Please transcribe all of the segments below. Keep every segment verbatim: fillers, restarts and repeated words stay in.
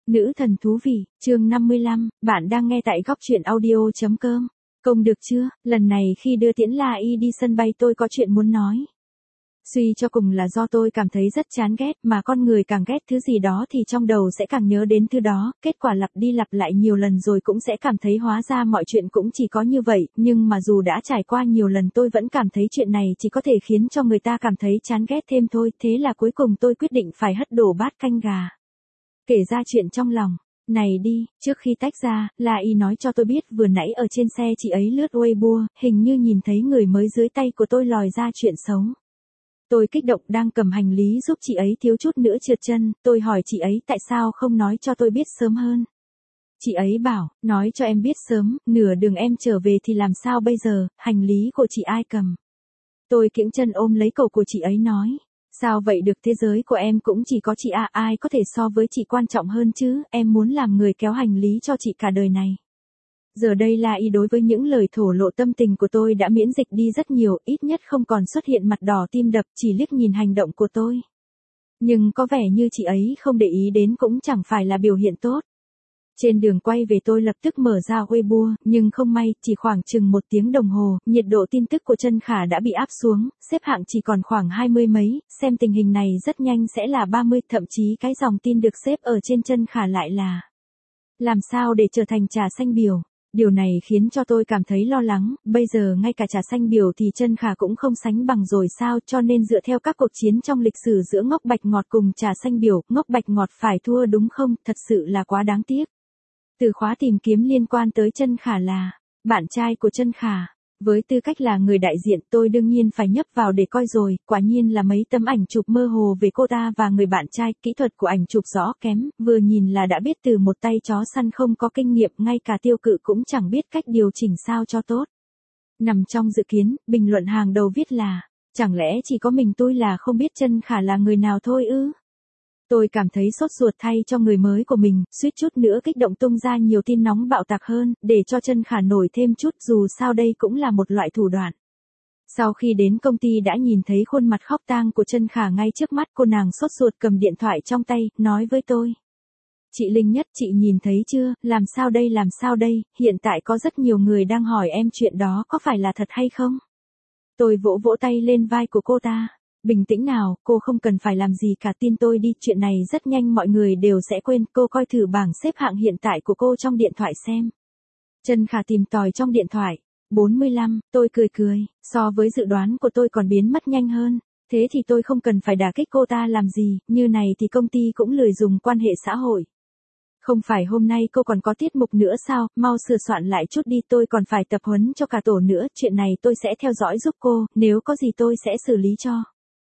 Nữ thần thú vị, chương năm mươi lăm, bạn đang nghe tại góc truyện audio.com. Công được chưa, lần này khi đưa Tiễn La Y đi sân bay tôi có chuyện muốn nói. Suy cho cùng là do tôi cảm thấy rất chán ghét, mà con người càng ghét thứ gì đó thì trong đầu sẽ càng nhớ đến thứ đó, kết quả lặp đi lặp lại nhiều lần rồi cũng sẽ cảm thấy hóa ra mọi chuyện cũng chỉ có như vậy, nhưng mà dù đã trải qua nhiều lần tôi vẫn cảm thấy chuyện này chỉ có thể khiến cho người ta cảm thấy chán ghét thêm thôi, thế là cuối cùng tôi quyết định phải hất đổ bát canh gà. Kể ra chuyện trong lòng. Này đi, trước khi tách ra, La Y nói cho tôi biết vừa nãy ở trên xe chị ấy lướt Weibo, hình như nhìn thấy người mới dưới tay của tôi lòi ra chuyện xấu. Tôi kích động đang cầm hành lý giúp chị ấy thiếu chút nữa trượt chân, tôi hỏi chị ấy tại sao không nói cho tôi biết sớm hơn. Chị ấy bảo, nói cho em biết sớm, nửa đường em trở về thì làm sao bây giờ, hành lý của chị ai cầm. Tôi kiễng chân ôm lấy cổ của chị ấy nói. Sao vậy được, thế giới của em cũng chỉ có chị à, ai có thể so với chị quan trọng hơn chứ, em muốn làm người kéo hành lý cho chị cả đời này. Giờ đây La Y đối với những lời thổ lộ tâm tình của tôi đã miễn dịch đi rất nhiều, ít nhất không còn xuất hiện mặt đỏ tim đập, chỉ liếc nhìn hành động của tôi. Nhưng có vẻ như chị ấy không để ý đến cũng chẳng phải là biểu hiện tốt. Trên đường quay về tôi lập tức mở ra Weibo, nhưng không may, chỉ khoảng chừng một tiếng đồng hồ, nhiệt độ tin tức của Trân Khả đã bị áp xuống, xếp hạng chỉ còn khoảng hai mươi mấy, xem tình hình này rất nhanh sẽ là ba mươi, thậm chí cái dòng tin được xếp ở trên Trân Khả lại là làm sao để trở thành trà xanh biểu. Điều này khiến cho tôi cảm thấy lo lắng, bây giờ ngay cả trà xanh biểu thì Trân Khả cũng không sánh bằng rồi sao, cho nên dựa theo các cuộc chiến trong lịch sử giữa ngốc bạch ngọt cùng trà xanh biểu, ngốc bạch ngọt phải thua đúng không, thật sự là quá đáng tiếc. Từ khóa tìm kiếm liên quan tới Trân Khả là bạn trai của Trân Khả. Với tư cách là người đại diện tôi đương nhiên phải nhấp vào để coi rồi, quả nhiên là mấy tấm ảnh chụp mơ hồ về cô ta và người bạn trai, kỹ thuật của ảnh chụp rõ kém, vừa nhìn là đã biết từ một tay chó săn không có kinh nghiệm, ngay cả tiêu cự cũng chẳng biết cách điều chỉnh sao cho tốt. Nằm trong dự kiến, bình luận hàng đầu viết là, chẳng lẽ chỉ có mình tôi là không biết Trân Khả là người nào thôi ư? Tôi cảm thấy sốt ruột thay cho người mới của mình, suýt chút nữa kích động tung ra nhiều tin nóng bạo tạc hơn, để cho Trân Khả nổi thêm chút, dù sao đây cũng là một loại thủ đoạn. Sau khi đến công ty đã nhìn thấy khuôn mặt khóc tang của Trân Khả ngay trước mắt, cô nàng sốt ruột cầm điện thoại trong tay, nói với tôi. Chị Linh Nhất, chị nhìn thấy chưa, làm sao đây làm sao đây, hiện tại có rất nhiều người đang hỏi em chuyện đó có phải là thật hay không? Tôi vỗ vỗ tay lên vai của cô ta. Bình tĩnh nào, cô không cần phải làm gì cả, tin tôi đi, chuyện này rất nhanh mọi người đều sẽ quên, cô coi thử bảng xếp hạng hiện tại của cô trong điện thoại xem. Trân Khả tìm tòi trong điện thoại. bốn mươi lăm, tôi cười cười, so với dự đoán của tôi còn biến mất nhanh hơn. Thế thì tôi không cần phải đả kích cô ta làm gì, như này thì công ty cũng lười dùng quan hệ xã hội. Không phải hôm nay cô còn có tiết mục nữa sao, mau sửa soạn lại chút đi, tôi còn phải tập huấn cho cả tổ nữa, chuyện này tôi sẽ theo dõi giúp cô, nếu có gì tôi sẽ xử lý cho.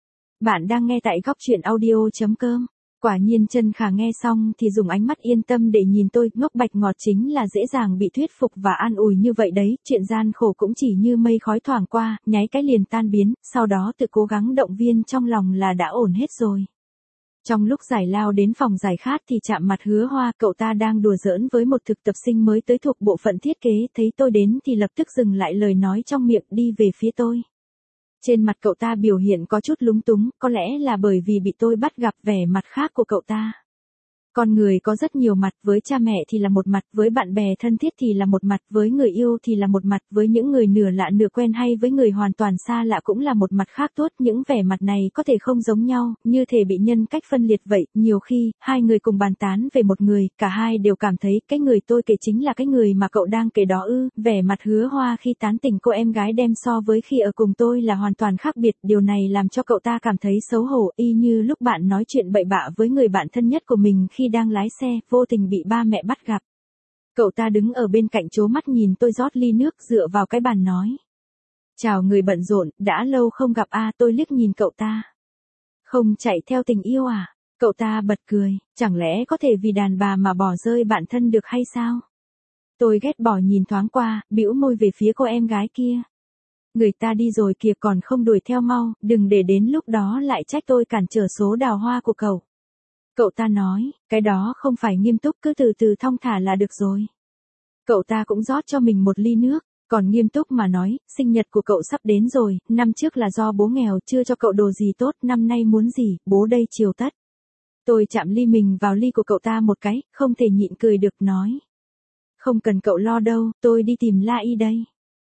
Bạn đang nghe tại góc truyện audio.com. Quả nhiên Trân Khả nghe xong thì dùng ánh mắt yên tâm để nhìn tôi, ngốc bạch ngọt chính là dễ dàng bị thuyết phục và an ủi như vậy đấy, chuyện gian khổ cũng chỉ như mây khói thoảng qua, nháy cái liền tan biến, sau đó tự cố gắng động viên trong lòng là đã ổn hết rồi. Trong lúc giải lao đến phòng giải khát thì chạm mặt Hứa Hoa, cậu ta đang đùa giỡn với một thực tập sinh mới tới thuộc bộ phận thiết kế, thấy tôi đến thì lập tức dừng lại lời nói trong miệng, đi về phía tôi. Trên mặt cậu ta biểu hiện có chút lúng túng, có lẽ là bởi vì bị tôi bắt gặp vẻ mặt khác của cậu ta. Con người có rất nhiều mặt, với cha mẹ thì là một mặt, với bạn bè thân thiết thì là một mặt, với người yêu thì là một mặt, với những người nửa lạ nửa quen hay với người hoàn toàn xa lạ cũng là một mặt khác tốt, những vẻ mặt này có thể không giống nhau, như thể bị nhân cách phân liệt vậy, nhiều khi, hai người cùng bàn tán về một người, cả hai đều cảm thấy cái người tôi kể chính là cái người mà cậu đang kể đó ư, vẻ mặt Hứa Hoa khi tán tỉnh cô em gái đem so với khi ở cùng tôi là hoàn toàn khác biệt, điều này làm cho cậu ta cảm thấy xấu hổ, y như lúc bạn nói chuyện bậy bạ với người bạn thân nhất của mình khi đang lái xe, vô tình bị ba mẹ bắt gặp. Cậu ta đứng ở bên cạnh trố mắt nhìn tôi rót ly nước dựa vào cái bàn nói. Chào người bận rộn, đã lâu không gặp a, tôi liếc nhìn cậu ta. Không chạy theo tình yêu à? Cậu ta bật cười, chẳng lẽ có thể vì đàn bà mà bỏ rơi bạn thân được hay sao? Tôi ghét bỏ nhìn thoáng qua, bĩu môi về phía cô em gái kia. Người ta đi rồi kìa, còn không đuổi theo mau, đừng để đến lúc đó lại trách tôi cản trở số đào hoa của cậu. Cậu ta nói, cái đó không phải nghiêm túc, cứ từ từ thong thả là được rồi. Cậu ta cũng rót cho mình một ly nước, còn nghiêm túc mà nói, sinh nhật của cậu sắp đến rồi, năm trước là do bố nghèo chưa cho cậu đồ gì tốt, năm nay muốn gì, bố đây chiều tất. Tôi chạm ly mình vào ly của cậu ta một cái, không thể nhịn cười được nói. Không cần cậu lo đâu, tôi đi tìm La Y đây.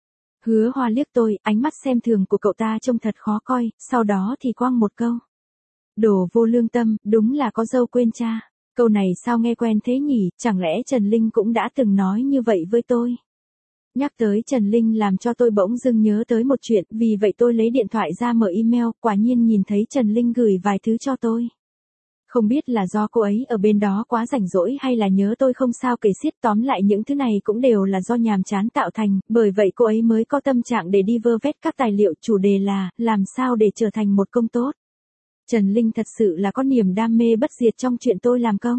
Hứa Hoa liếc tôi, ánh mắt xem thường của cậu ta trông thật khó coi, sau đó thì quăng một câu. Đồ vô lương tâm, đúng là có dâu quên cha. Câu này sao nghe quen thế nhỉ, chẳng lẽ Trần Linh cũng đã từng nói như vậy với tôi? Nhắc tới Trần Linh làm cho tôi bỗng dưng nhớ tới một chuyện, vì vậy tôi lấy điện thoại ra mở email, quả nhiên nhìn thấy Trần Linh gửi vài thứ cho tôi. Không biết là do cô ấy ở bên đó quá rảnh rỗi hay là nhớ tôi không sao kể xiết, tóm lại những thứ này cũng đều là do nhàm chán tạo thành, bởi vậy cô ấy mới có tâm trạng để đi vơ vét các tài liệu, chủ đề là, làm sao để trở thành một công tốt. Trần Linh thật sự là có niềm đam mê bất diệt trong chuyện tôi làm công.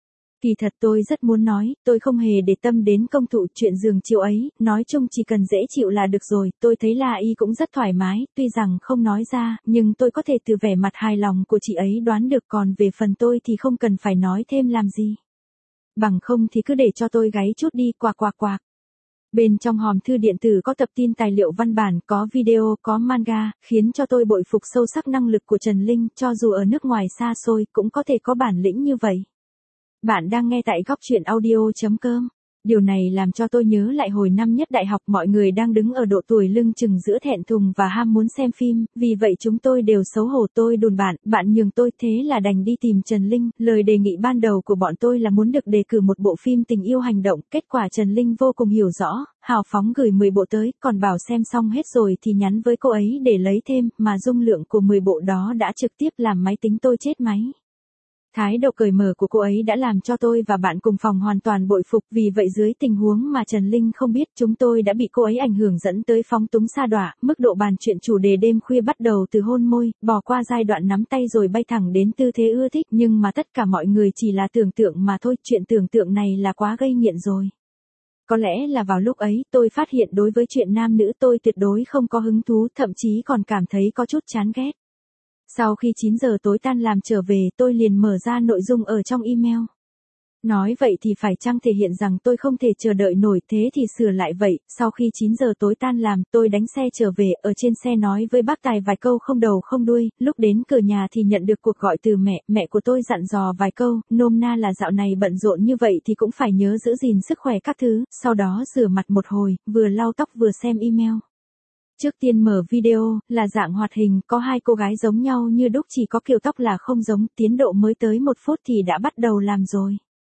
Kỳ thật tôi rất muốn nói, tôi không hề để tâm đến công thụ chuyện giường chiều ấy, nói chung chỉ cần dễ chịu là được rồi, tôi thấy La Y cũng rất thoải mái, tuy rằng không nói ra, nhưng tôi có thể từ vẻ mặt hài lòng của chị ấy đoán được, còn về phần tôi thì không cần phải nói thêm làm gì. Bằng không thì cứ để cho tôi gáy chút đi, quạc quạc quạc. Bên trong hòm thư điện tử có tập tin tài liệu văn bản, có video, có manga, khiến cho tôi bội phục sâu sắc năng lực của Trần Linh, cho dù ở nước ngoài xa xôi, cũng có thể có bản lĩnh như vậy. Bạn đang nghe tại góc truyện audio.com. Điều này làm cho tôi nhớ lại hồi năm nhất đại học, mọi người đang đứng ở độ tuổi lưng chừng giữa thẹn thùng và ham muốn xem phim, vì vậy chúng tôi đều xấu hổ. Tôi đùn bạn, bạn nhường tôi, thế là đành đi tìm Trần Linh. Lời đề nghị ban đầu của bọn tôi là muốn được đề cử một bộ phim tình yêu hành động, kết quả Trần Linh vô cùng hiểu rõ, hào phóng gửi mười bộ tới, còn bảo xem xong hết rồi thì nhắn với cô ấy để lấy thêm, mà dung lượng của mười bộ đó đã trực tiếp làm máy tính tôi chết máy. Thái độ cởi mở của cô ấy đã làm cho tôi và bạn cùng phòng hoàn toàn bội phục, vì vậy dưới tình huống mà Trần Linh không biết, chúng tôi đã bị cô ấy ảnh hưởng dẫn tới phóng túng sa đọa, mức độ bàn chuyện chủ đề đêm khuya bắt đầu từ hôn môi, bỏ qua giai đoạn nắm tay rồi bay thẳng đến tư thế ưa thích, nhưng mà tất cả mọi người chỉ là tưởng tượng mà thôi, chuyện tưởng tượng này là quá gây nghiện rồi. Có lẽ là vào lúc ấy, tôi phát hiện đối với chuyện nam nữ tôi tuyệt đối không có hứng thú, thậm chí còn cảm thấy có chút chán ghét. Sau khi chín giờ tối tan làm trở về, tôi liền mở ra nội dung ở trong email. Nói vậy thì phải chăng thể hiện rằng tôi không thể chờ đợi nổi, thế thì sửa lại vậy, sau khi chín giờ tối tan làm, tôi đánh xe trở về, ở trên xe nói với bác tài vài câu không đầu không đuôi, lúc đến cửa nhà thì nhận được cuộc gọi từ mẹ, mẹ của tôi dặn dò vài câu, nôm na là dạo này bận rộn như vậy thì cũng phải nhớ giữ gìn sức khỏe các thứ, sau đó rửa mặt một hồi, vừa lau tóc vừa xem email. Trước tiên mở video, là dạng hoạt hình, có hai cô gái giống nhau như đúc, chỉ có kiểu tóc là không giống, tiến độ mới tới một phút thì đã bắt đầu làm rồi.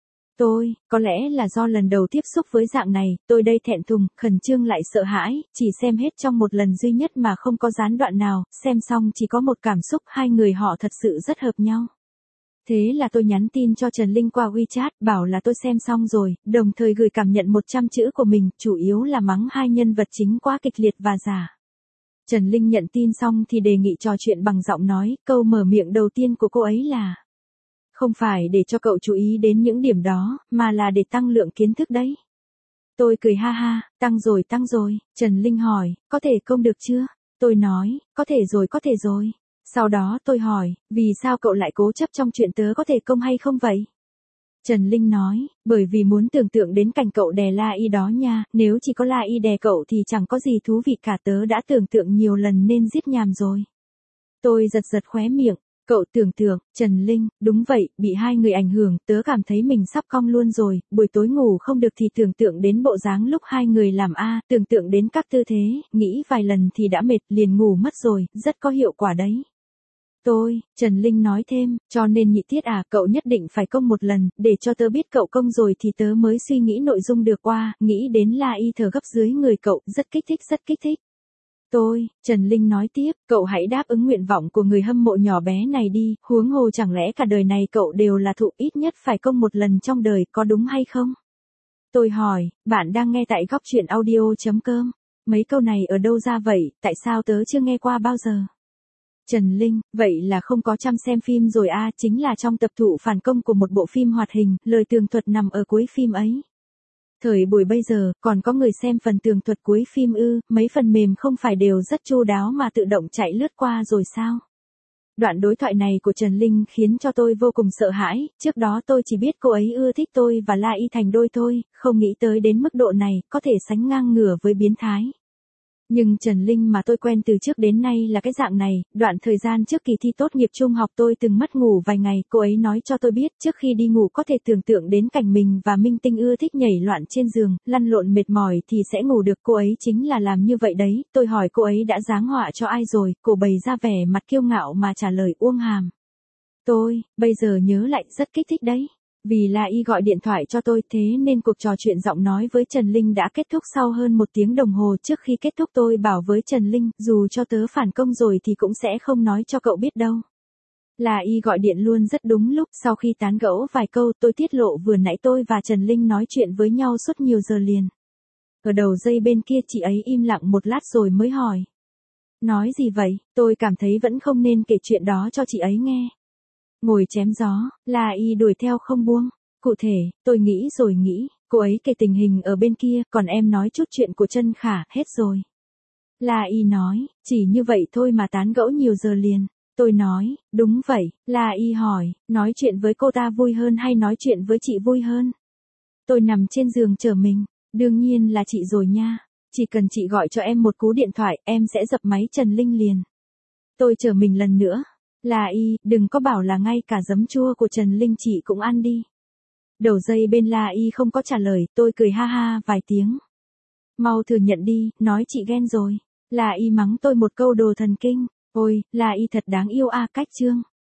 Tôi, có lẽ là do lần đầu tiếp xúc với dạng này, tôi đây thẹn thùng, khẩn trương lại sợ hãi, chỉ xem hết trong một lần duy nhất mà không có gián đoạn nào, xem xong chỉ có một cảm xúc, hai người họ thật sự rất hợp nhau. Thế là tôi nhắn tin cho Trần Linh qua WeChat, bảo là tôi xem xong rồi, đồng thời gửi cảm nhận một trăm chữ của mình, chủ yếu là mắng hai nhân vật chính quá kịch liệt và giả. Trần Linh nhận tin xong thì đề nghị trò chuyện bằng giọng nói, câu mở miệng đầu tiên của cô ấy là: không phải để cho cậu chú ý đến những điểm đó, mà là để tăng lượng kiến thức đấy. Tôi cười ha ha, tăng rồi tăng rồi. Trần Linh hỏi, có thể công được chưa? Tôi nói, có thể rồi có thể rồi. Sau đó tôi hỏi, vì sao cậu lại cố chấp trong chuyện tớ có thể công hay không vậy? Trần Linh nói, bởi vì muốn tưởng tượng đến cảnh cậu đè La Y đó nha, nếu chỉ có La Y đè cậu thì chẳng có gì thú vị cả, tớ đã tưởng tượng nhiều lần nên giết nhàm rồi. Tôi giật giật khóe miệng, cậu tưởng tượng, Trần Linh, đúng vậy, bị hai người ảnh hưởng, tớ cảm thấy mình sắp cong luôn rồi, buổi tối ngủ không được thì tưởng tượng đến bộ dáng lúc hai người làm A, tưởng tượng đến các tư thế, nghĩ vài lần thì đã mệt, liền ngủ mất rồi, rất có hiệu quả đấy. Tôi, Trần Linh nói thêm, cho nên nhị tiết à, cậu nhất định phải công một lần, để cho tớ biết cậu công rồi thì tớ mới suy nghĩ nội dung được qua, nghĩ đến La Y thở gấp dưới người cậu, rất kích thích rất kích thích. Tôi, Trần Linh nói tiếp, cậu hãy đáp ứng nguyện vọng của người hâm mộ nhỏ bé này đi, huống hồ chẳng lẽ cả đời này cậu đều là thụ, ít nhất phải công một lần trong đời, có đúng hay không? Tôi hỏi, bạn đang nghe tại góc truyện audio.com, mấy câu này ở đâu ra vậy, tại sao tớ chưa nghe qua bao giờ? Trần Linh, vậy là không có chăm xem phim rồi a, à, chính là trong tập thụ phản công của một bộ phim hoạt hình, lời tường thuật nằm ở cuối phim ấy. Thời buổi bây giờ, còn có người xem phần tường thuật cuối phim ư, mấy phần mềm không phải đều rất chu đáo mà tự động chạy lướt qua rồi sao? Đoạn đối thoại này của Trần Linh khiến cho tôi vô cùng sợ hãi, trước đó tôi chỉ biết cô ấy ưa thích tôi và La Y thành đôi thôi, không nghĩ tới đến mức độ này, có thể sánh ngang ngửa với biến thái. Nhưng Trần Linh mà tôi quen từ trước đến nay là cái dạng này, đoạn thời gian trước kỳ thi tốt nghiệp trung học tôi từng mất ngủ vài ngày, cô ấy nói cho tôi biết trước khi đi ngủ có thể tưởng tượng đến cảnh mình và Minh Tinh ưa thích nhảy loạn trên giường, lăn lộn mệt mỏi thì sẽ ngủ được, cô ấy chính là làm như vậy đấy, tôi hỏi cô ấy đã giáng họa cho ai rồi, cô bày ra vẻ mặt kiêu ngạo mà trả lời Uông Hàm. Tôi, bây giờ nhớ lại rất kích thích đấy. Vì là y gọi điện thoại cho tôi thế nên cuộc trò chuyện giọng nói với Trần Linh đã kết thúc sau hơn một tiếng đồng hồ. Trước khi kết thúc tôi bảo với Trần Linh, dù cho tớ phản công rồi thì cũng sẽ không nói cho cậu biết đâu. Là y gọi điện luôn rất đúng lúc, sau khi tán gẫu vài câu tôi tiết lộ vừa nãy tôi và Trần Linh nói chuyện với nhau suốt nhiều giờ liền. Ở đầu dây bên kia chị ấy im lặng một lát rồi mới hỏi. Nói gì vậy, tôi cảm thấy vẫn không nên kể chuyện đó cho chị ấy nghe. Ngồi chém gió, là y đuổi theo không buông. Cụ thể, tôi nghĩ rồi nghĩ, cô ấy kể tình hình ở bên kia, còn em nói chút chuyện của Trân Khả, hết rồi. La y nói, chỉ như vậy thôi mà tán gẫu nhiều giờ liền. Tôi nói, đúng vậy. La y hỏi, nói chuyện với cô ta vui hơn hay nói chuyện với chị vui hơn? Tôi nằm trên giường chờ mình, đương nhiên là chị rồi nha. Chỉ cần chị gọi cho em một cú điện thoại, em sẽ dập máy Trần Linh liền. Tôi chờ mình lần nữa. La y, đừng có bảo là ngay cả giấm chua của Trần Linh chị cũng ăn đi. Đầu dây bên La y không có trả lời, tôi cười ha ha vài tiếng. Mau thừa nhận đi, nói chị ghen rồi. La y mắng tôi một câu đồ thần kinh. Ôi, La y thật đáng yêu a, cách chương.